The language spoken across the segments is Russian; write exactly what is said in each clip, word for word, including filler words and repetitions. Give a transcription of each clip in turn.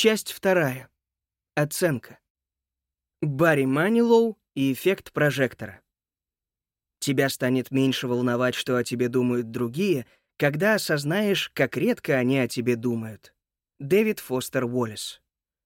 Часть вторая. Оценка. Барри Манилоу и эффект прожектора. Тебя станет меньше волновать, что о тебе думают другие, когда осознаешь, как редко они о тебе думают. Дэвид Фостер Уоллес.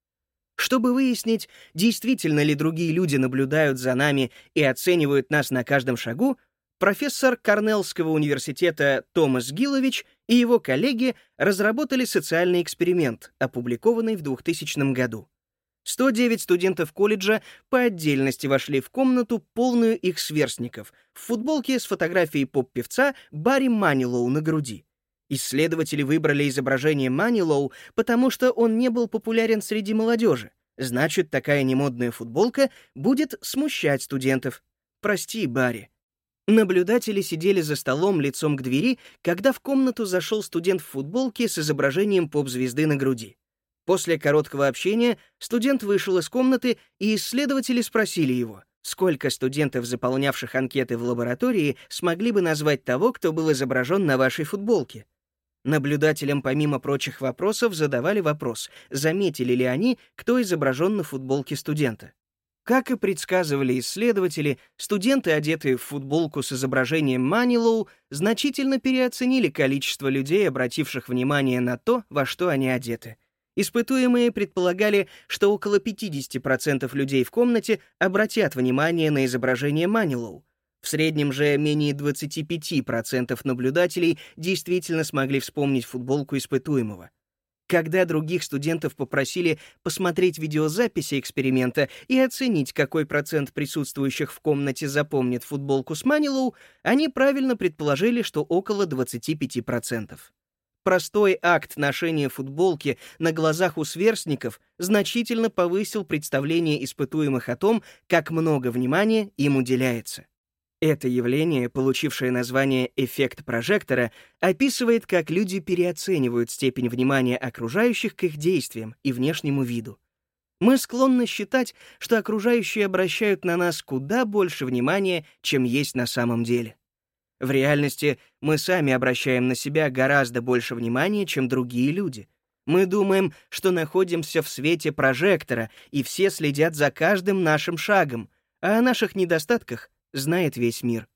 Чтобы выяснить, действительно ли другие люди наблюдают за нами и оценивают нас на каждом шагу, профессор Корнеллского университета Томас Гилович и его коллеги разработали социальный эксперимент, опубликованный в двухтысячном году. сто девять студентов колледжа по отдельности вошли в комнату, полную их сверстников, в футболке с фотографией поп-певца Барри Манилоу на груди. Исследователи выбрали изображение Манилоу, потому что он не был популярен среди молодежи. Значит, такая немодная футболка будет смущать студентов. Прости, Барри. Наблюдатели сидели за столом лицом к двери, когда в комнату зашел студент в футболке с изображением поп-звезды на груди. После короткого общения студент вышел из комнаты, и исследователи спросили его, сколько студентов, заполнявших анкеты в лаборатории, смогли бы назвать того, кто был изображен на вашей футболке. Наблюдателям, помимо прочих вопросов, задавали вопрос, заметили ли они, кто изображен на футболке студента. Как и предсказывали исследователи, студенты, одетые в футболку с изображением Манилоу, значительно переоценили количество людей, обративших внимание на то, во что они одеты. Испытуемые предполагали, что около пятьдесят процентов людей в комнате обратят внимание на изображение Манилоу. В среднем же менее двадцать пять процентов наблюдателей действительно смогли вспомнить футболку испытуемого. Когда других студентов попросили посмотреть видеозаписи эксперимента и оценить, какой процент присутствующих в комнате запомнит футболку с Манилоу, они правильно предположили, что около двадцать пять процентов. Простой акт ношения футболки на глазах у сверстников значительно повысил представление испытуемых о том, как много внимания им уделяется. Это явление, получившее название «эффект прожектора», описывает, как люди переоценивают степень внимания окружающих к их действиям и внешнему виду. Мы склонны считать, что окружающие обращают на нас куда больше внимания, чем есть на самом деле. В реальности мы сами обращаем на себя гораздо больше внимания, чем другие люди. Мы думаем, что находимся в свете прожектора, и все следят за каждым нашим шагом, а о наших недостатках знает весь мир.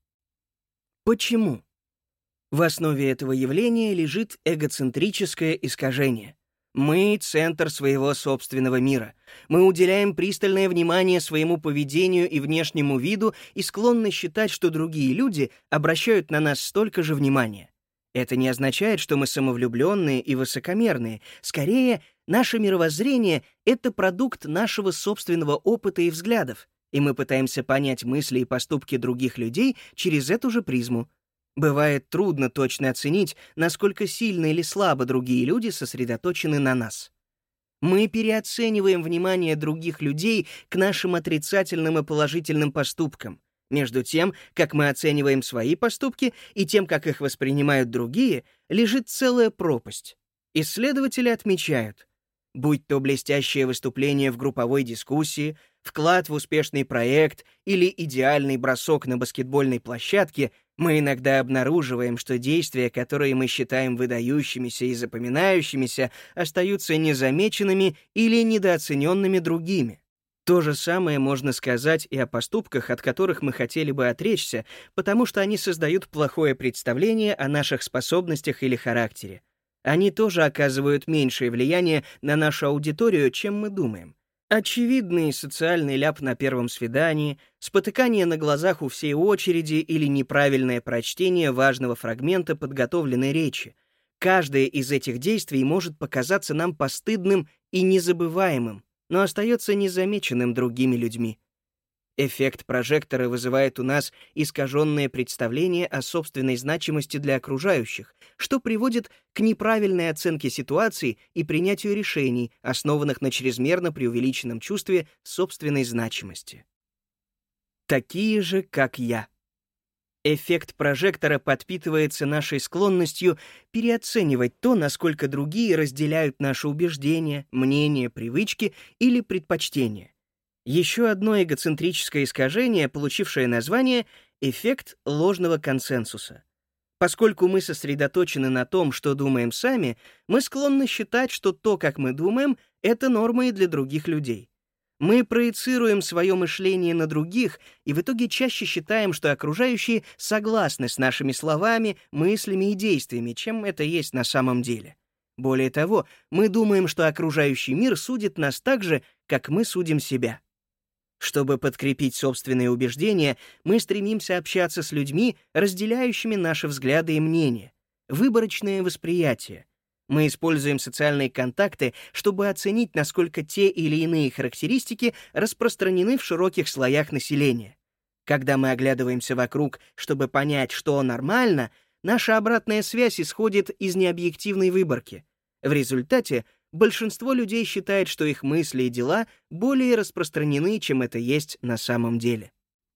Почему? В основе этого явления лежит эгоцентрическое искажение. Мы — центр своего собственного мира. Мы уделяем пристальное внимание своему поведению и внешнему виду и склонны считать, что другие люди обращают на нас столько же внимания. Это не означает, что мы самовлюбленные и высокомерные. Скорее, наше мировоззрение — это продукт нашего собственного опыта и взглядов, и мы пытаемся понять мысли и поступки других людей через эту же призму. Бывает трудно точно оценить, насколько сильно или слабо другие люди сосредоточены на нас. Мы переоцениваем внимание других людей к нашим отрицательным и положительным поступкам. Между тем, как мы оцениваем свои поступки и тем, как их воспринимают другие, лежит целая пропасть. Исследователи отмечают, будь то блестящее выступление в групповой дискуссии, вклад в успешный проект или идеальный бросок на баскетбольной площадке, мы иногда обнаруживаем, что действия, которые мы считаем выдающимися и запоминающимися, остаются незамеченными или недооцененными другими. То же самое можно сказать и о поступках, от которых мы хотели бы отречься, потому что они создают плохое представление о наших способностях или характере. Они тоже оказывают меньшее влияние на нашу аудиторию, чем мы думаем. Очевидный социальный ляп на первом свидании, спотыкание на глазах у всей очереди или неправильное прочтение важного фрагмента подготовленной речи. Каждое из этих действий может показаться нам постыдным и незабываемым, но остается незамеченным другими людьми. Эффект прожектора вызывает у нас искаженное представление о собственной значимости для окружающих, что приводит к неправильной оценке ситуации и принятию решений, основанных на чрезмерно преувеличенном чувстве собственной значимости. Такие же, как я. Эффект прожектора подпитывается нашей склонностью переоценивать то, насколько другие разделяют наши убеждения, мнения, привычки или предпочтения. Еще одно эгоцентрическое искажение, получившее название «эффект ложного консенсуса». Поскольку мы сосредоточены на том, что думаем сами, мы склонны считать, что то, как мы думаем, это норма и для других людей. Мы проецируем свое мышление на других и в итоге чаще считаем, что окружающие согласны с нашими словами, мыслями и действиями, чем это есть на самом деле. Более того, мы думаем, что окружающий мир судит нас так же, как мы судим себя. Чтобы подкрепить собственные убеждения, мы стремимся общаться с людьми, разделяющими наши взгляды и мнения. Выборочное восприятие. Мы используем социальные контакты, чтобы оценить, насколько те или иные характеристики распространены в широких слоях населения. Когда мы оглядываемся вокруг, чтобы понять, что нормально, наша обратная связь исходит из необъективной выборки. В результате большинство людей считает, что их мысли и дела более распространены, чем это есть на самом деле.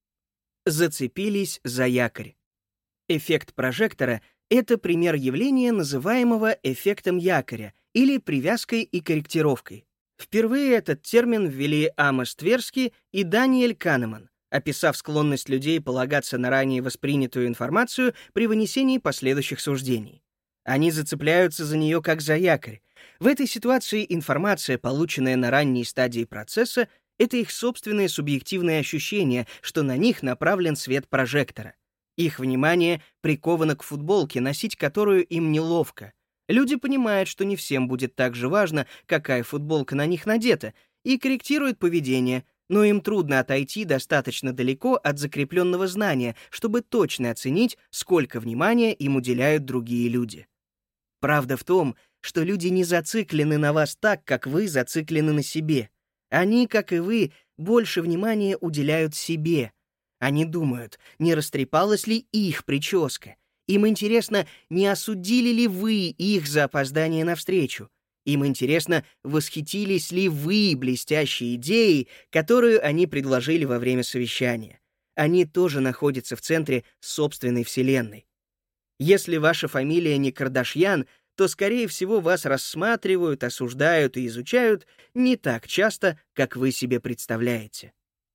Зацепились за якорь. Эффект прожектора — это пример явления, называемого эффектом якоря или привязкой и корректировкой. Впервые этот термин ввели Амос Тверски и Даниэль Канеман, описав склонность людей полагаться на ранее воспринятую информацию при вынесении последующих суждений. Они зацепляются за нее как за якорь. В этой ситуации информация, полученная на ранней стадии процесса, это их собственное субъективное ощущение, что на них направлен свет прожектора. Их внимание приковано к футболке, носить которую им неловко. Люди понимают, что не всем будет так же важно, какая футболка на них надета, и корректируют поведение, но им трудно отойти достаточно далеко от закрепленного знания, чтобы точно оценить, сколько внимания им уделяют другие люди. Правда в том, что люди не зациклены на вас так, как вы зациклены на себе. Они, как и вы, больше внимания уделяют себе. Они думают, не растрепалась ли их прическа. Им интересно, не осудили ли вы их за опоздание навстречу. Им интересно, восхитились ли вы блестящей идеей, которую они предложили во время совещания. Они тоже находятся в центре собственной вселенной. Если ваша фамилия не Кардашьян, то, скорее всего, вас рассматривают, осуждают и изучают не так часто, как вы себе представляете.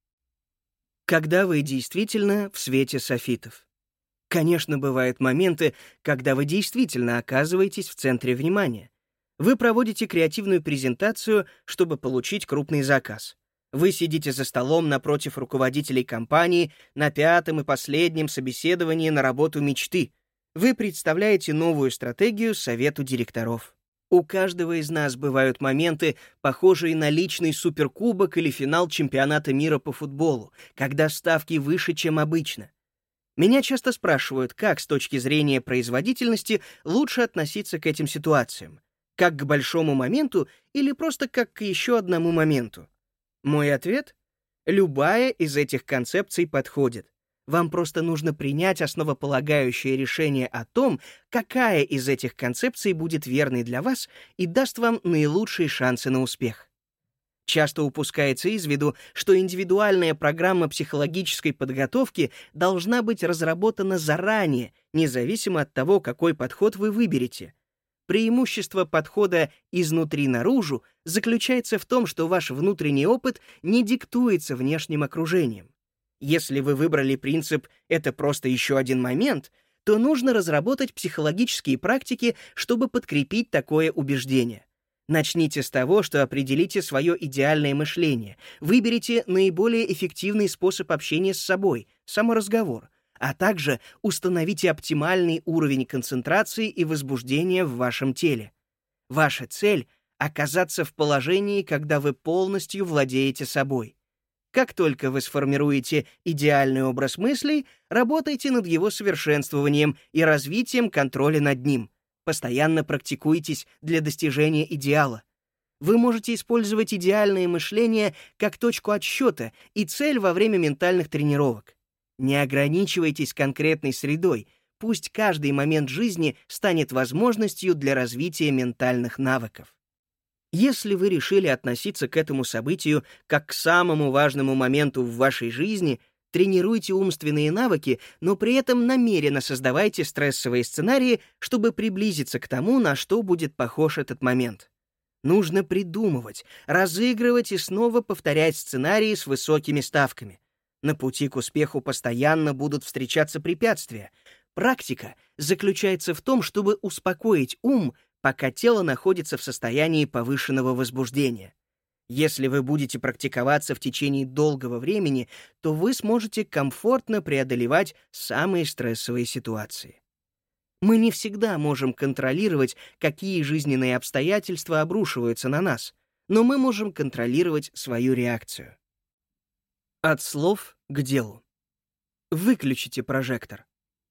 Когда вы действительно в свете софитов? Конечно, бывают моменты, когда вы действительно оказываетесь в центре внимания. Вы проводите креативную презентацию, чтобы получить крупный заказ. Вы сидите за столом напротив руководителей компании на пятом и последнем собеседовании на работу мечты. Вы представляете новую стратегию совету директоров. У каждого из нас бывают моменты, похожие на личный суперкубок или финал чемпионата мира по футболу, когда ставки выше, чем обычно. Меня часто спрашивают, как с точки зрения производительности лучше относиться к этим ситуациям. Как к большому моменту или просто как к еще одному моменту? Мой ответ — любая из этих концепций подходит. Вам просто нужно принять основополагающее решение о том, какая из этих концепций будет верной для вас и даст вам наилучшие шансы на успех. Часто упускается из виду, что индивидуальная программа психологической подготовки должна быть разработана заранее, независимо от того, какой подход вы выберете. Преимущество подхода изнутри наружу заключается в том, что ваш внутренний опыт не диктуется внешним окружением. Если вы выбрали принцип «это просто еще один момент», то нужно разработать психологические практики, чтобы подкрепить такое убеждение. Начните с того, что определите свое идеальное мышление, выберите наиболее эффективный способ общения с собой, саморазговор, а также установите оптимальный уровень концентрации и возбуждения в вашем теле. Ваша цель — оказаться в положении, когда вы полностью владеете собой. Как только вы сформируете идеальный образ мыслей, работайте над его совершенствованием и развитием контроля над ним. Постоянно практикуйтесь для достижения идеала. Вы можете использовать идеальное мышление как точку отсчета и цель во время ментальных тренировок. Не ограничивайтесь конкретной средой, пусть каждый момент жизни станет возможностью для развития ментальных навыков. Если вы решили относиться к этому событию как к самому важному моменту в вашей жизни, тренируйте умственные навыки, но при этом намеренно создавайте стрессовые сценарии, чтобы приблизиться к тому, на что будет похож этот момент. Нужно придумывать, разыгрывать и снова повторять сценарии с высокими ставками. На пути к успеху постоянно будут встречаться препятствия. Практика заключается в том, чтобы успокоить ум, пока тело находится в состоянии повышенного возбуждения. Если вы будете практиковаться в течение долгого времени, то вы сможете комфортно преодолевать самые стрессовые ситуации. Мы не всегда можем контролировать, какие жизненные обстоятельства обрушиваются на нас, но мы можем контролировать свою реакцию. От слов к делу. Выключите прожектор.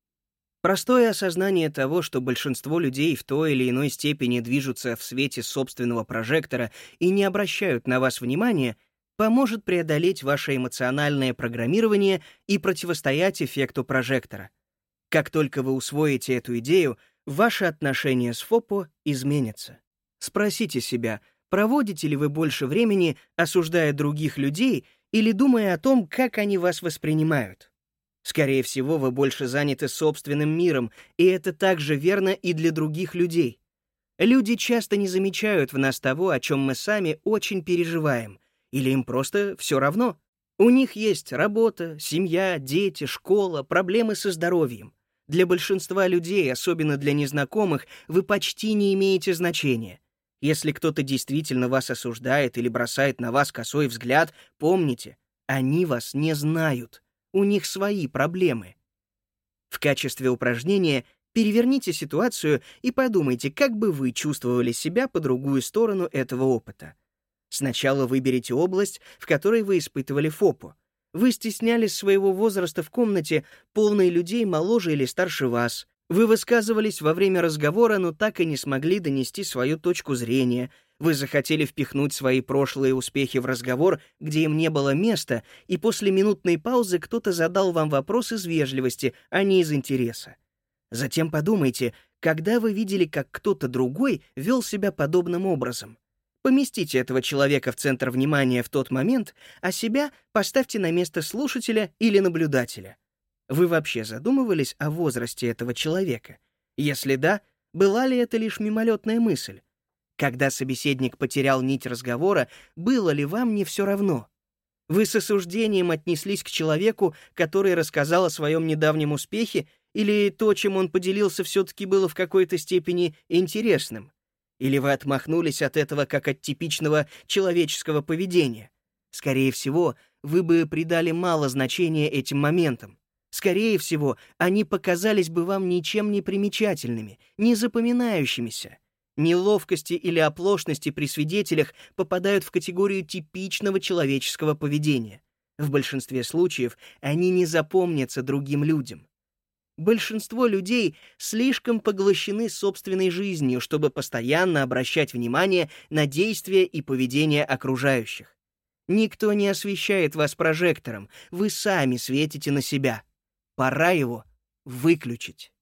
Простое осознание того, что большинство людей в той или иной степени движутся в свете собственного прожектора и не обращают на вас внимания, поможет преодолеть ваше эмоциональное программирование и противостоять эффекту прожектора. Как только вы усвоите эту идею, ваши отношения с ФОПО изменятся. Спросите себя, проводите ли вы больше времени, осуждая других людей или думая о том, как они вас воспринимают. Скорее всего, вы больше заняты собственным миром, и это также верно и для других людей. Люди часто не замечают в нас того, о чем мы сами очень переживаем, или им просто все равно. У них есть работа, семья, дети, школа, проблемы со здоровьем. Для большинства людей, особенно для незнакомых, вы почти не имеете значения. Если кто-то действительно вас осуждает или бросает на вас косой взгляд, помните, они вас не знают. У них свои проблемы. В качестве упражнения переверните ситуацию и подумайте, как бы вы чувствовали себя по другую сторону этого опыта. Сначала выберите область, в которой вы испытывали ФОПО. Вы стеснялись своего возраста в комнате, полной людей моложе или старше вас. Вы высказывались во время разговора, но так и не смогли донести свою точку зрения. Вы захотели впихнуть свои прошлые успехи в разговор, где им не было места, и после минутной паузы кто-то задал вам вопрос из вежливости, а не из интереса. Затем подумайте, когда вы видели, как кто-то другой вел себя подобным образом. Поместите этого человека в центр внимания в тот момент, а себя поставьте на место слушателя или наблюдателя. Вы вообще задумывались о возрасте этого человека? Если да, была ли это лишь мимолетная мысль? Когда собеседник потерял нить разговора, было ли вам не все равно? Вы с осуждением отнеслись к человеку, который рассказал о своем недавнем успехе, или то, чем он поделился, все-таки было в какой-то степени интересным? Или вы отмахнулись от этого как от типичного человеческого поведения? Скорее всего, вы бы придали мало значения этим моментам. Скорее всего, они показались бы вам ничем не примечательными, не запоминающимися. Неловкости или оплошности при свидетелях попадают в категорию типичного человеческого поведения. В большинстве случаев они не запомнятся другим людям. Большинство людей слишком поглощены собственной жизнью, чтобы постоянно обращать внимание на действия и поведение окружающих. Никто не освещает вас прожектором, вы сами светите на себя. Пора его выключить.